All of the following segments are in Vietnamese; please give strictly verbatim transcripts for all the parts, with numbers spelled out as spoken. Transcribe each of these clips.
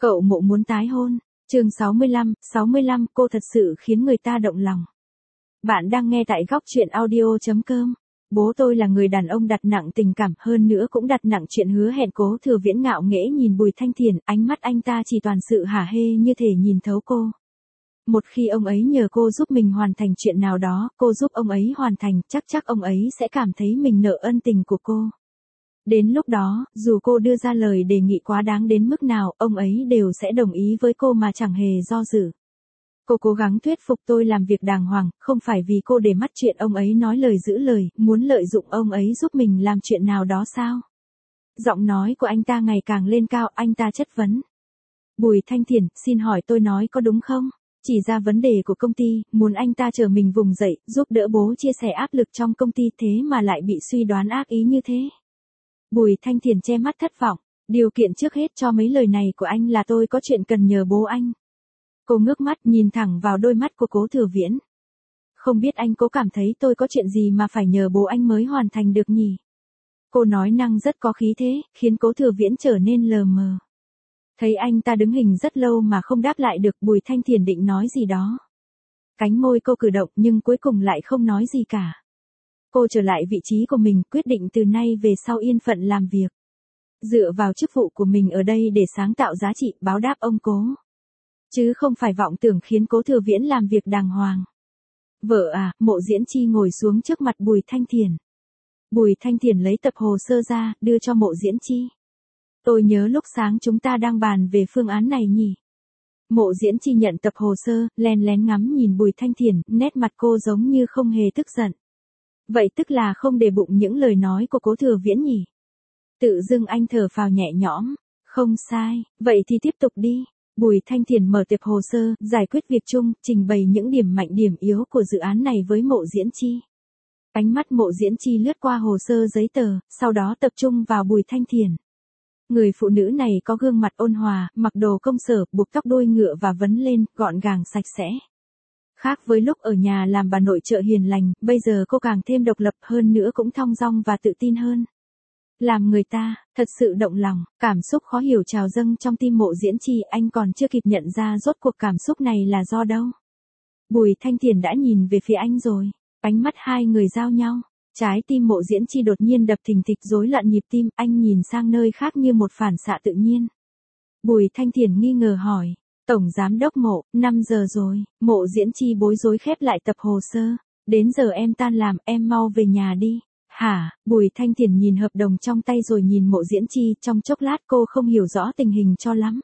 Cậu Mộ muốn tái hôn. Chương sáu mươi lăm, sáu mươi lăm, cô thật sự khiến người ta động lòng. Bạn đang nghe tại góc truyện audio chấm com. Bố tôi là người đàn ông đặt nặng tình cảm, hơn nữa cũng đặt nặng chuyện hứa hẹn. Cố Thừa Viễn ngạo nghễ nhìn Bùi Thanh Thiền, ánh mắt anh ta chỉ toàn sự hả hê như thể nhìn thấu cô. Một khi ông ấy nhờ cô giúp mình hoàn thành chuyện nào đó, cô giúp ông ấy hoàn thành, chắc chắc ông ấy sẽ cảm thấy mình nợ ân tình của cô. Đến lúc đó, dù cô đưa ra lời đề nghị quá đáng đến mức nào, ông ấy đều sẽ đồng ý với cô mà chẳng hề do dự. Cô cố gắng thuyết phục tôi làm việc đàng hoàng, không phải vì cô để mắt chuyện ông ấy nói lời giữ lời, muốn lợi dụng ông ấy giúp mình làm chuyện nào đó sao? Giọng nói của anh ta ngày càng lên cao, anh ta chất vấn. Bùi Thanh Thiền, xin hỏi tôi nói có đúng không? Chỉ ra vấn đề của công ty, muốn anh ta chờ mình vùng dậy, giúp đỡ bố chia sẻ áp lực trong công ty, thế mà lại bị suy đoán ác ý như thế. Bùi Thanh Thiền che mắt thất vọng, điều kiện trước hết cho mấy lời này của anh là tôi có chuyện cần nhờ bố anh. Cô ngước mắt nhìn thẳng vào đôi mắt của Cố Thừa Viễn. Không biết anh có cảm thấy tôi có chuyện gì mà phải nhờ bố anh mới hoàn thành được nhỉ? Cô nói năng rất có khí thế, khiến Cố Thừa Viễn trở nên lờ mờ. Thấy anh ta đứng hình rất lâu mà không đáp lại được, Bùi Thanh Thiền định nói gì đó. Cánh môi cô cử động nhưng cuối cùng lại không nói gì cả. Cô trở lại vị trí của mình, quyết định từ nay về sau yên phận làm việc. Dựa vào chức vụ của mình ở đây để sáng tạo giá trị, báo đáp ông Cố. Chứ không phải vọng tưởng khiến Cố Thừa Viễn làm việc đàng hoàng. Vợ à, Mộ Diễn Chi ngồi xuống trước mặt Bùi Thanh Thiền. Bùi Thanh Thiền lấy tập hồ sơ ra, đưa cho Mộ Diễn Chi. Tôi nhớ lúc sáng chúng ta đang bàn về phương án này nhỉ. Mộ Diễn Chi nhận tập hồ sơ, len lén ngắm nhìn Bùi Thanh Thiền, nét mặt cô giống như không hề tức giận. Vậy tức là không để bụng những lời nói của Cố Thừa Viễn nhỉ? Tự dưng anh thở phào nhẹ nhõm. Không sai, vậy thì tiếp tục đi. Bùi Thanh Thiền mở tập hồ sơ, giải quyết việc chung, trình bày những điểm mạnh điểm yếu của dự án này với Mộ Diễn Chi. Ánh mắt Mộ Diễn Chi lướt qua hồ sơ giấy tờ, sau đó tập trung vào Bùi Thanh Thiền. Người phụ nữ này có gương mặt ôn hòa, mặc đồ công sở, buộc tóc đuôi ngựa và vấn lên, gọn gàng sạch sẽ. Khác với lúc ở nhà làm bà nội trợ hiền lành, bây giờ cô càng thêm độc lập, hơn nữa cũng thong dong và tự tin hơn. Làm người ta thật sự động lòng, cảm xúc khó hiểu trào dâng trong tim Mộ Diễn Chi, anh còn chưa kịp nhận ra rốt cuộc cảm xúc này là do đâu. Bùi Thanh Thiền đã nhìn về phía anh rồi, ánh mắt hai người giao nhau, trái tim Mộ Diễn Chi đột nhiên đập thình thịch, rối loạn nhịp tim, anh nhìn sang nơi khác như một phản xạ tự nhiên. Bùi Thanh Thiền nghi ngờ hỏi. Tổng Giám Đốc Mộ, năm giờ rồi. Mộ Diễn Chi bối rối khép lại tập hồ sơ. Đến giờ em tan làm, em mau về nhà đi. Hả? Bùi Thanh Thiền nhìn hợp đồng trong tay rồi nhìn Mộ Diễn Chi, trong chốc lát cô không hiểu rõ tình hình cho lắm.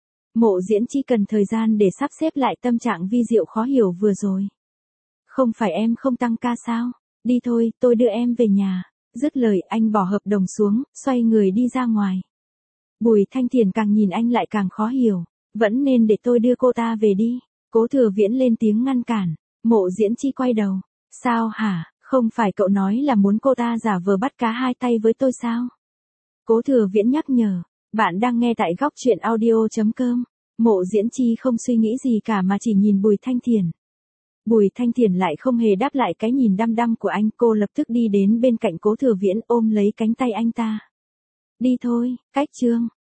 Mộ Diễn Chi cần thời gian để sắp xếp lại tâm trạng vi diệu khó hiểu vừa rồi. Không phải em không tăng ca sao? Đi thôi, tôi đưa em về nhà. Dứt lời anh bỏ hợp đồng xuống, xoay người đi ra ngoài. Bùi Thanh Thiền càng nhìn anh lại càng khó hiểu. Vẫn nên để tôi đưa cô ta về đi. Cố Thừa Viễn lên tiếng ngăn cản. Mộ Diễn Chi quay đầu. Sao hả? Không phải cậu nói là muốn cô ta giả vờ bắt cá hai tay với tôi sao? Cố Thừa Viễn nhắc nhở. Bạn đang nghe tại góc truyện audio chấm com. Mộ Diễn Chi không suy nghĩ gì cả mà chỉ nhìn Bùi Thanh Thiền. Bùi Thanh Thiền lại không hề đáp lại cái nhìn đăm đăm của anh. Cô lập tức đi đến bên cạnh Cố Thừa Viễn, ôm lấy cánh tay anh ta. Đi thôi, cách chương.